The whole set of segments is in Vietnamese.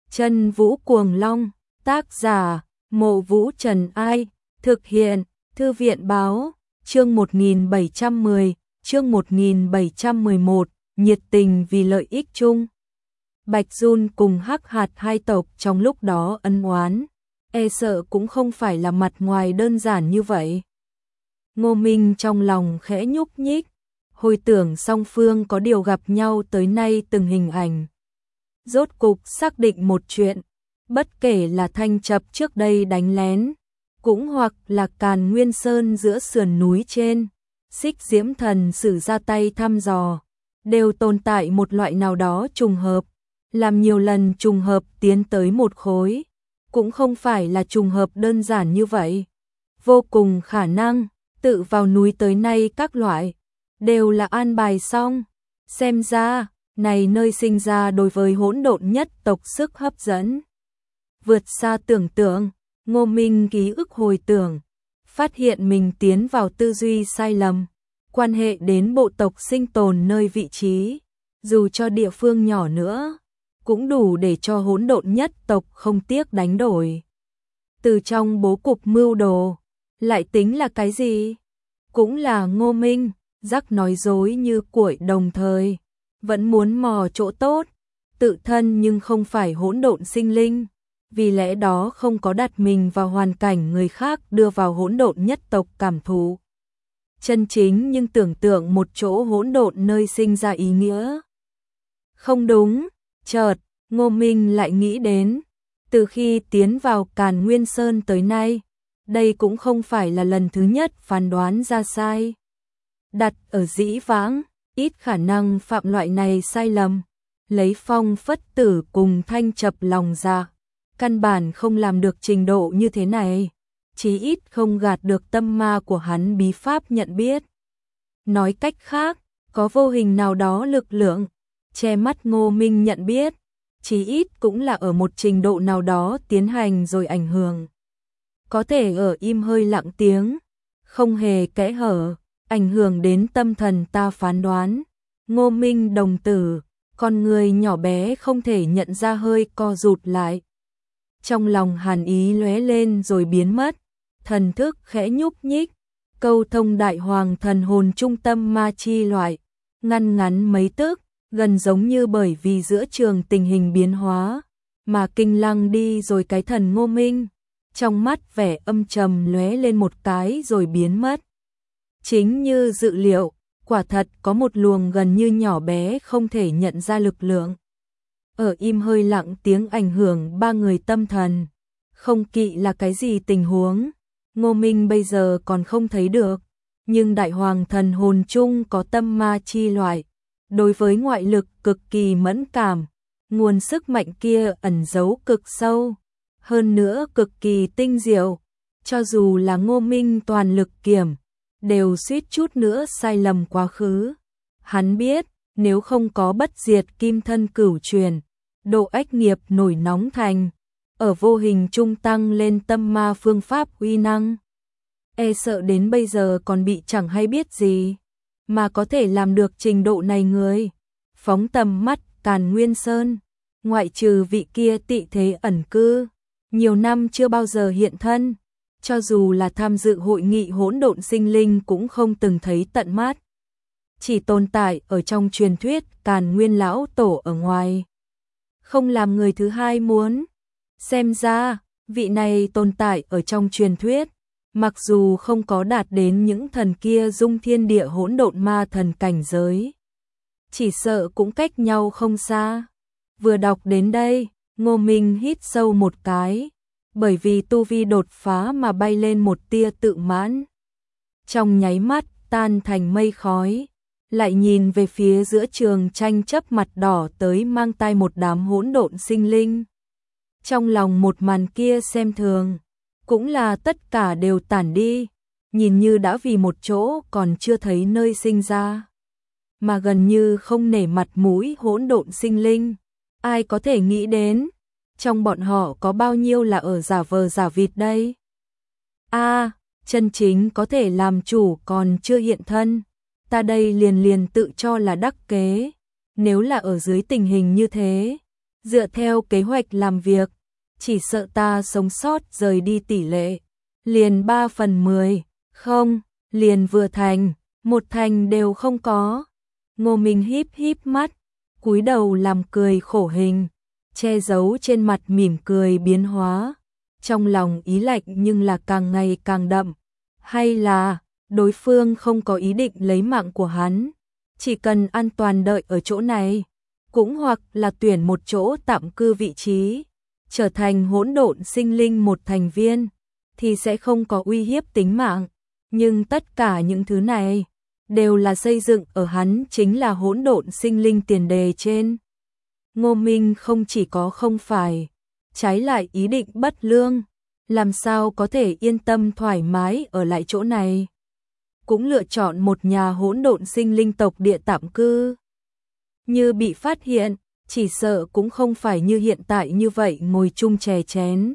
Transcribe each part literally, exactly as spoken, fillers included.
Chân Vũ Cuồng Long, tác giả, Mộ Vũ Trần Ai, thực hiện, Thư viện báo, chương một nghìn bảy trăm mười, chương một nghìn bảy trăm mười một, nhiệt tình vì lợi ích chung. Bạch Giun cùng Hắc Hạt hai tộc trong lúc đó ân oán, e sợ cũng không phải là mặt ngoài đơn giản như vậy. Ngô Minh trong lòng khẽ nhúc nhích, hồi tưởng song phương có điều gặp nhau tới nay từng hình ảnh. Rốt cục xác định một chuyện, bất kể là Thanh Chập trước đây đánh lén, cũng hoặc là Càn Nguyên Sơn giữa sườn núi trên, Xích Diễm Thần sử ra tay thăm dò, đều tồn tại một loại nào đó trùng hợp, làm nhiều lần trùng hợp tiến tới một khối, cũng không phải là trùng hợp đơn giản như vậy. Vô cùng khả năng, tự vào núi tới nay các loại, đều là an bài xong. Xem ra, này nơi sinh ra đối với hỗn độn nhất tộc sức hấp dẫn vượt xa tưởng tượng. Ngô Minh ký ức hồi tưởng, phát hiện mình tiến vào tư duy sai lầm, quan hệ đến bộ tộc sinh tồn nơi vị trí, dù cho địa phương nhỏ nữa, cũng đủ để cho hỗn độn nhất tộc không tiếc đánh đổi. Từ trong bố cục mưu đồ, lại tính là cái gì? Cũng là Ngô Minh, rắc nói dối như cuội đồng thời, vẫn muốn mò chỗ tốt, tự thân nhưng không phải hỗn độn sinh linh, vì lẽ đó không có đặt mình vào hoàn cảnh người khác đưa vào hỗn độn nhất tộc cảm thụ chân chính, nhưng tưởng tượng một chỗ hỗn độn nơi sinh ra ý nghĩa. Không đúng, chợt, Ngô Minh lại nghĩ đến, từ khi tiến vào Càn Nguyên Sơn tới nay, đây cũng không phải là lần thứ nhất phán đoán ra sai. Đặt ở dĩ vãng, ít khả năng phạm loại này sai lầm, lấy Phong Phất Tử cùng Thanh Chập lòng dạ, căn bản không làm được trình độ như thế này, chí ít không gạt được tâm ma của hắn bí pháp nhận biết. Nói cách khác, có vô hình nào đó lực lượng che mắt Ngô Minh nhận biết, chí ít cũng là ở một trình độ nào đó tiến hành rồi ảnh hưởng. Có thể ở im hơi lặng tiếng, không hề kẽ hở, ảnh hưởng đến tâm thần ta phán đoán. Ngô Minh đồng tử, con người nhỏ bé không thể nhận ra hơi co rụt lại. Trong lòng hàn ý lóe lên rồi biến mất, thần thức khẽ nhúc nhích, câu thông đại hoàng thần hồn trung tâm ma chi loại, ngăn ngắn mấy tức, gần giống như bởi vì giữa trường tình hình biến hóa, mà kinh lăng đi rồi cái thần Ngô Minh, trong mắt vẻ âm trầm lóe lên một cái rồi biến mất. Chính như dự liệu, quả thật có một luồng gần như nhỏ bé không thể nhận ra lực lượng. Ở im hơi lặng tiếng ảnh hưởng ba người tâm thần, không kỵ là cái gì tình huống, Ngô Minh bây giờ còn không thấy được, nhưng đại hoàng thần hồn chung có tâm ma chi loại, đối với ngoại lực cực kỳ mẫn cảm, nguồn sức mạnh kia ẩn giấu cực sâu, hơn nữa cực kỳ tinh diệu, cho dù là Ngô Minh toàn lực kiểm, đều suýt chút nữa sai lầm quá khứ. Hắn biết, nếu không có bất diệt kim thân cửu truyền, độ ách nghiệp nổi nóng thành, ở vô hình trung tăng lên tâm ma phương pháp uy năng, e sợ đến bây giờ còn bị chẳng hay biết gì, mà có thể làm được trình độ này người. Phóng tầm mắt Càn Nguyên Sơn, ngoại trừ vị kia tị thế ẩn cư, nhiều năm chưa bao giờ hiện thân, cho dù là tham dự hội nghị hỗn độn sinh linh cũng không từng thấy tận mắt. Chỉ tồn tại ở trong truyền thuyết Càn Nguyên lão tổ ở ngoài, không làm người thứ hai muốn. Xem ra, vị này tồn tại ở trong truyền thuyết, mặc dù không có đạt đến những thần kia dung thiên địa hỗn độn ma thần cảnh giới, chỉ sợ cũng cách nhau không xa. Vừa đọc đến đây, Ngô Minh hít sâu một cái, bởi vì tu vi đột phá mà bay lên một tia tự mãn. Trong nháy mắt tan thành mây khói, lại nhìn về phía giữa trường tranh chấp mặt đỏ tới mang tai một đám hỗn độn sinh linh. Trong lòng một màn kia xem thường, cũng là tất cả đều tản đi, nhìn như đã vì một chỗ còn chưa thấy nơi sinh ra, mà gần như không nể mặt mũi hỗn độn sinh linh. Ai có thể nghĩ đến, trong bọn họ có bao nhiêu là ở giả vờ giả vịt đây? A, à, chân chính có thể làm chủ còn chưa hiện thân, ta đây liền liền tự cho là đắc kế, nếu là ở dưới tình hình như thế, Dựa theo kế hoạch làm việc, chỉ sợ ta sống sót rời đi tỷ lệ liền ba phần mười, không, liền vừa thành, một thành đều không có. Ngô Minh híp híp mắt, cúi đầu làm cười khổ hình, che giấu trên mặt mỉm cười biến hóa, trong lòng ý lạnh nhưng là càng ngày càng đậm, hay là đối phương không có ý định lấy mạng của hắn, chỉ cần an toàn đợi ở chỗ này, cũng hoặc là tuyển một chỗ tạm cư vị trí, trở thành hỗn độn sinh linh một thành viên, thì sẽ không có uy hiếp tính mạng, nhưng tất cả những thứ này đều là xây dựng ở hắn chính là hỗn độn sinh linh tiền đề trên. Ngô Minh không chỉ có không phải, trái lại ý định bất lương, làm sao có thể yên tâm thoải mái ở lại chỗ này. Cũng lựa chọn một nhà hỗn độn sinh linh tộc địa tạm cư. Như bị phát hiện, chỉ sợ cũng không phải như hiện tại như vậy ngồi chung chè chén,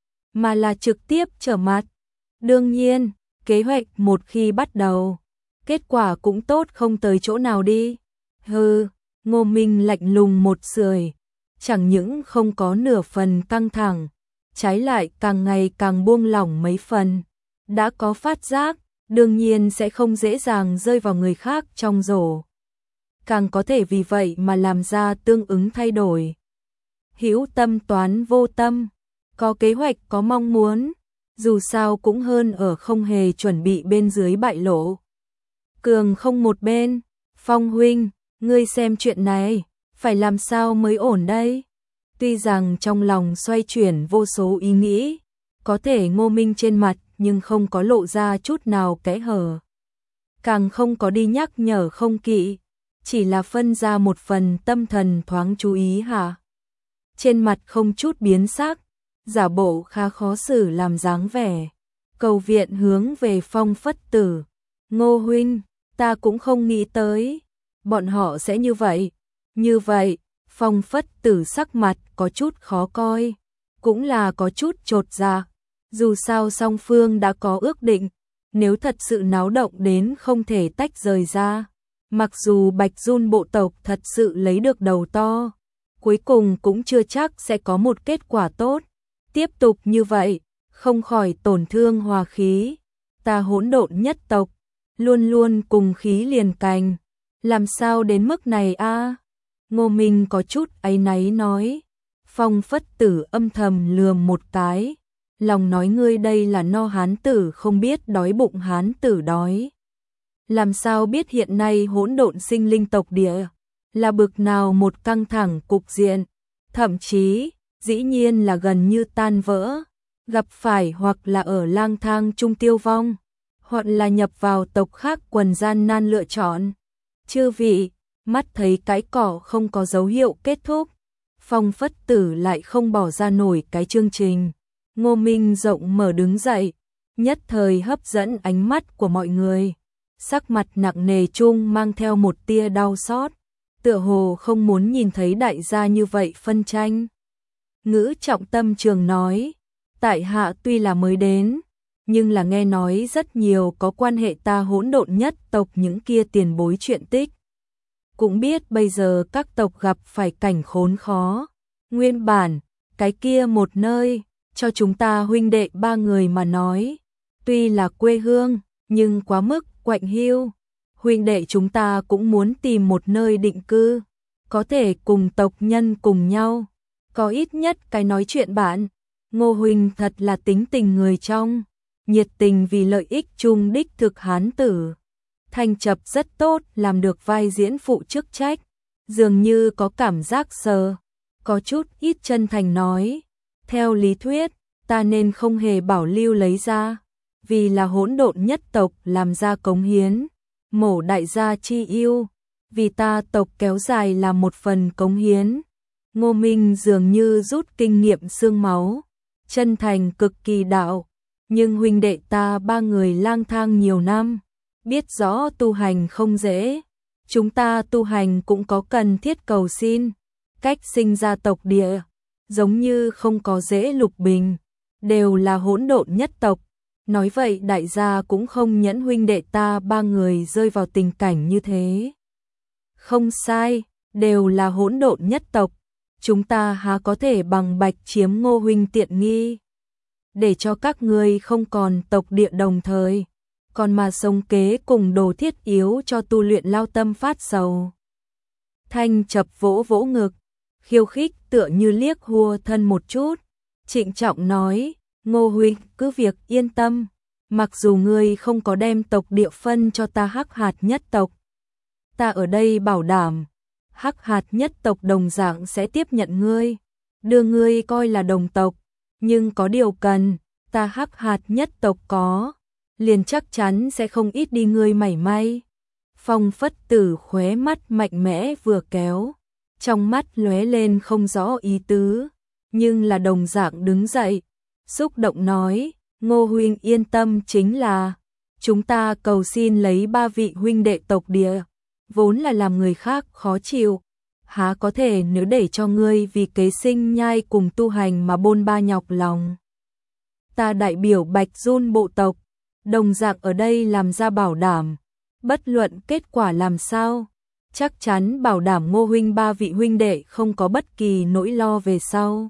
mà là trực tiếp trở mặt. Đương nhiên, kế hoạch một khi bắt đầu, kết quả cũng tốt không tới chỗ nào đi. Hừ, Ngô Minh lạnh lùng một sưởi, chẳng những không có nửa phần căng thẳng, trái lại càng ngày càng buông lỏng mấy phần. Đã có phát giác, đương nhiên sẽ không dễ dàng rơi vào người khác trong rổ. Càng có thể vì vậy mà làm ra tương ứng thay đổi. Hữu tâm toán vô tâm, có kế hoạch có mong muốn, dù sao cũng hơn ở không hề chuẩn bị bên dưới bại lộ. Cường không một bên, Phong huynh, ngươi xem chuyện này, phải làm sao mới ổn đây? Tuy rằng trong lòng xoay chuyển vô số ý nghĩ, có thể Ngô Minh trên mặt nhưng không có lộ ra chút nào kẽ hở. Càng không có đi nhắc nhở không kỵ, chỉ là phân ra một phần tâm thần thoáng chú ý hả? Trên mặt không chút biến sắc, giả bộ khá khó xử làm dáng vẻ. Cầu viện hướng về Phong Phất Tử. Ngô huynh, ta cũng không nghĩ tới, bọn họ sẽ như vậy. Như vậy, Phong Phất Tử sắc mặt có chút khó coi, cũng là có chút chột dạ. Dù sao song phương đã có ước định, nếu thật sự náo động đến không thể tách rời ra, mặc dù Bạch Giun bộ tộc thật sự lấy được đầu to, cuối cùng cũng chưa chắc sẽ có một kết quả tốt. Tiếp tục như vậy, không khỏi tổn thương hòa khí. Ta hỗn độn nhất tộc, luôn luôn cùng khí liền cành, làm sao đến mức này a? Ngô Minh có chút áy náy nói. Phong Phất Tử âm thầm lườm một cái, lòng nói ngươi đây là no hán tử không biết đói bụng hán tử đói. Làm sao biết hiện nay hỗn độn sinh linh tộc địa là bực nào một căng thẳng cục diện, thậm chí dĩ nhiên là gần như tan vỡ, gặp phải hoặc là ở lang thang chung tiêu vong, hoặc là nhập vào tộc khác quần gian nan lựa chọn. Chư vị, mắt thấy cái cỏ không có dấu hiệu kết thúc, Phong Phất Tử lại không bỏ ra nổi cái chương trình. Ngô Minh rộng mở đứng dậy, nhất thời hấp dẫn ánh mắt của mọi người. Sắc mặt nặng nề chung mang theo một tia đau xót, tựa hồ không muốn nhìn thấy đại gia như vậy phân tranh. Ngữ trọng tâm trường nói, tại hạ tuy là mới đến, nhưng là nghe nói rất nhiều có quan hệ ta hỗn độn nhất tộc những kia tiền bối chuyện tích. Cũng biết bây giờ các tộc gặp phải cảnh khốn khó. Nguyên bản, cái kia một nơi, cho chúng ta huynh đệ ba người mà nói, tuy là quê hương, nhưng quá mức quạnh hiu. Huynh đệ chúng ta cũng muốn tìm một nơi định cư, có thể cùng tộc nhân cùng nhau, có ít nhất cái nói chuyện bạn. Ngô huynh thật là tính tình người trong, nhiệt tình vì lợi ích chung đích thực hán tử. Thanh chập rất tốt, làm được vai diễn phụ chức trách, dường như có cảm giác sờ, có chút ít chân thành nói. Theo lý thuyết, ta nên không hề bảo lưu lấy ra, vì là hỗn độn nhất tộc làm ra cống hiến, mổ đại gia chi yêu, vì ta tộc kéo dài là một phần cống hiến. Ngô Minh dường như rút kinh nghiệm xương máu, chân thành cực kỳ đạo, nhưng huynh đệ ta ba người lang thang nhiều năm, biết rõ tu hành không dễ, chúng ta tu hành cũng có cần thiết cầu xin, cách sinh ra tộc địa, giống như không có dễ lục bình, đều là hỗn độn nhất tộc. Nói vậy đại gia cũng không nhẫn huynh đệ ta ba người rơi vào tình cảnh như thế. Không sai, đều là hỗn độn nhất tộc, chúng ta há có thể bằng bạch chiếm Ngô huynh tiện nghi, để cho các ngươi không còn tộc địa đồng thời, còn mà sống kế cùng đồ thiết yếu cho tu luyện lao tâm phát sầu. Thanh Chập vỗ vỗ ngực, khiêu khích tựa như liếc hua thân một chút, trịnh trọng nói, Ngô huynh cứ việc yên tâm, mặc dù ngươi không có đem tộc địa phân cho ta Hắc Hạt nhất tộc, ta ở đây bảo đảm, Hắc Hạt nhất tộc đồng dạng sẽ tiếp nhận ngươi, đưa ngươi coi là đồng tộc, nhưng có điều cần, ta Hắc Hạt nhất tộc có, liền chắc chắn sẽ không ít đi ngươi mảy may. Phong Phất Tử khóe mắt mạnh mẽ vừa kéo, trong mắt lóe lên không rõ ý tứ, nhưng là đồng dạng đứng dậy, xúc động nói, Ngô huynh yên tâm, chính là chúng ta cầu xin lấy ba vị huynh đệ tộc địa, vốn là làm người khác khó chịu, há có thể nếu để cho ngươi vì kế sinh nhai cùng tu hành mà bôn ba nhọc lòng. Ta đại biểu Bạch Giun bộ tộc, đồng dạng ở đây làm ra bảo đảm, bất luận kết quả làm sao, chắc chắn bảo đảm Ngô huynh ba vị huynh đệ không có bất kỳ nỗi lo về sau.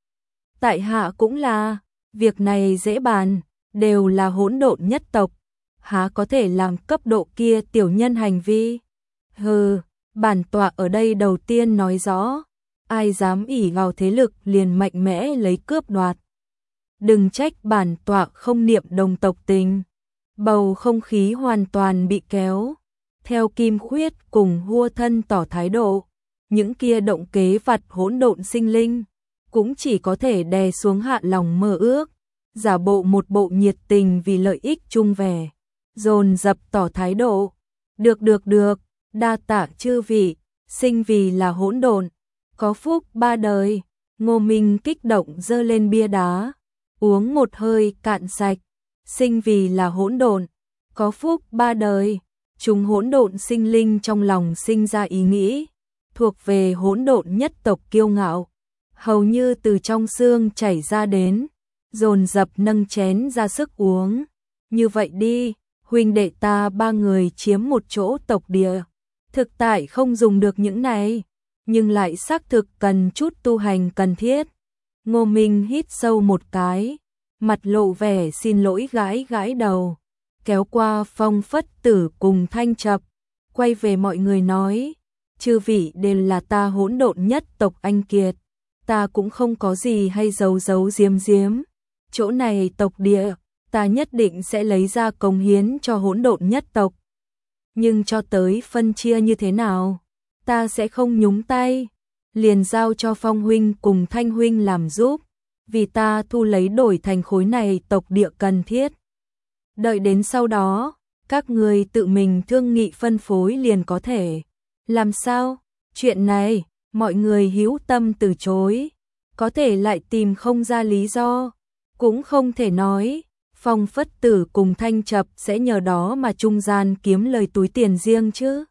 Tại hạ cũng là, việc này dễ bàn, đều là hỗn độn nhất tộc, há có thể làm cấp độ kia tiểu nhân hành vi. Hừ, bản tọa ở đây đầu tiên nói rõ, ai dám ỷ vào thế lực liền mạnh mẽ lấy cướp đoạt. Đừng trách bản tọa không niệm đồng tộc tình. Bầu không khí hoàn toàn bị kéo. Theo Kim Khuyết cùng Hua thân tỏ thái độ, những kia động kế vặt hỗn độn sinh linh cũng chỉ có thể đè xuống hạ lòng mơ ước, giả bộ một bộ nhiệt tình vì lợi ích chung vẻ, dồn dập tỏ thái độ. Được được được, đa tạ chư vị, sinh vì là hỗn độn, có phúc ba đời. Ngô Minh kích động giơ lên bia đá, uống một hơi cạn sạch. Sinh vì là hỗn độn, có phúc ba đời. Chúng hỗn độn sinh linh trong lòng sinh ra ý nghĩ, thuộc về hỗn độn nhất tộc kiêu ngạo, hầu như từ trong xương chảy ra đến, dồn dập nâng chén ra sức uống. Như vậy đi, huynh đệ ta ba người chiếm một chỗ tộc địa, thực tại không dùng được những này, nhưng lại xác thực cần chút tu hành cần thiết. Ngô Minh hít sâu một cái, mặt lộ vẻ xin lỗi gãi gãi đầu, kéo qua Phong Phất Tử cùng Thanh Chập, quay về mọi người nói, chư vị đều là ta hỗn độn nhất tộc anh kiệt, ta cũng không có gì hay giấu giấu giếm giếm, chỗ này tộc địa, ta nhất định sẽ lấy ra cống hiến cho hỗn độn nhất tộc. Nhưng cho tới phân chia như thế nào, ta sẽ không nhúng tay, liền giao cho Phong huynh cùng Thanh huynh làm giúp, vì ta thu lấy đổi thành khối này tộc địa cần thiết. Đợi đến sau đó, các người tự mình thương nghị phân phối liền có thể. Làm sao? Chuyện này, mọi người hữu tâm từ chối, có thể lại tìm không ra lý do, cũng không thể nói. Phong Phất Tử cùng Thanh Chập sẽ nhờ đó mà trung gian kiếm lời túi tiền riêng chứ.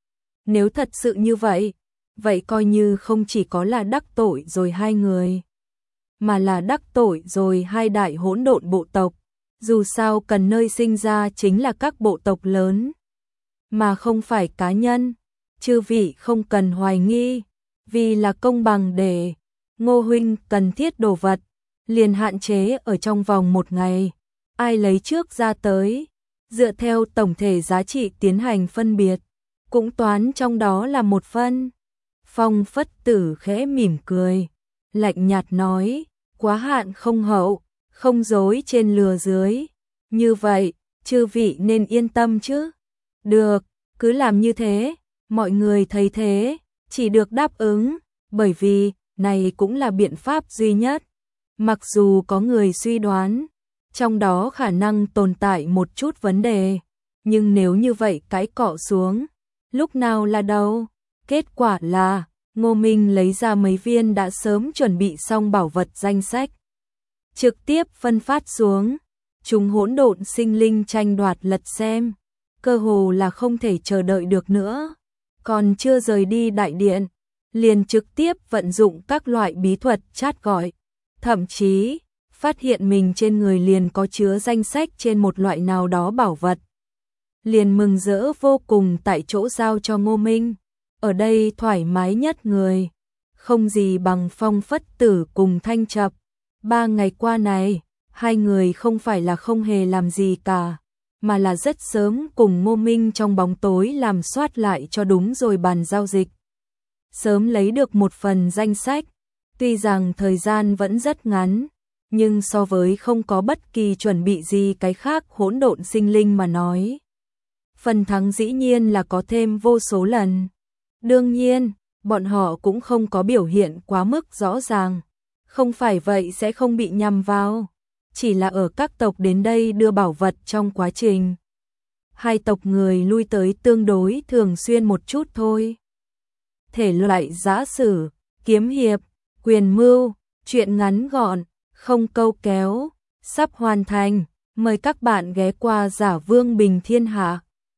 Nếu thật sự như vậy, vậy coi như không chỉ có là đắc tội rồi hai người, mà là đắc tội rồi hai đại hỗn độn bộ tộc. Dù sao cần nơi sinh ra chính là các bộ tộc lớn, mà không phải cá nhân. Chư vị không cần hoài nghi, vì là công bằng để Ngô huynh cần thiết đồ vật, liền hạn chế ở trong vòng một ngày, ai lấy trước ra tới, dựa theo tổng thể giá trị tiến hành phân biệt, cũng toán trong đó là một phân. Phong Phất Tử khẽ mỉm cười, lạnh nhạt nói, quá hạn không hậu, không dối trên lừa dưới, như vậy, chư vị nên yên tâm chứ. Được, cứ làm như thế. Mọi người thấy thế, chỉ được đáp ứng, bởi vì này cũng là biện pháp duy nhất. Mặc dù có người suy đoán, trong đó khả năng tồn tại một chút vấn đề, nhưng nếu như vậy cái cọ xuống, lúc nào là đâu? Kết quả là, Ngô Minh lấy ra mấy viên đã sớm chuẩn bị xong bảo vật danh sách, trực tiếp phân phát xuống. Chúng hỗn độn sinh linh tranh đoạt lật xem, cơ hồ là không thể chờ đợi được nữa. Còn chưa rời đi đại điện, liền trực tiếp vận dụng các loại bí thuật chat gọi, thậm chí phát hiện mình trên người liền có chứa danh sách trên một loại nào đó bảo vật. Liền mừng rỡ vô cùng tại chỗ giao cho Ngô Minh, ở đây thoải mái nhất người, không gì bằng Phong Phất Tử cùng Thanh Chập. Ba ngày qua này, hai người không phải là không hề làm gì cả, mà là rất sớm cùng Ngô Minh trong bóng tối làm soát lại cho đúng rồi bàn giao dịch. Sớm lấy được một phần danh sách, tuy rằng thời gian vẫn rất ngắn, nhưng so với không có bất kỳ chuẩn bị gì cái khác hỗn độn sinh linh mà nói, phần thắng dĩ nhiên là có thêm vô số lần. Đương nhiên, bọn họ cũng không có biểu hiện quá mức rõ ràng, không phải vậy sẽ không bị nhằm vào, chỉ là ở các tộc đến đây đưa bảo vật trong quá trình. Hai tộc người lui tới tương đối thường xuyên một chút thôi. Thể loại giã sử, kiếm hiệp, quyền mưu, truyện ngắn gọn, không câu kéo, sắp hoàn thành, mời các bạn ghé qua Giả Vương Bình Thiên Hạ.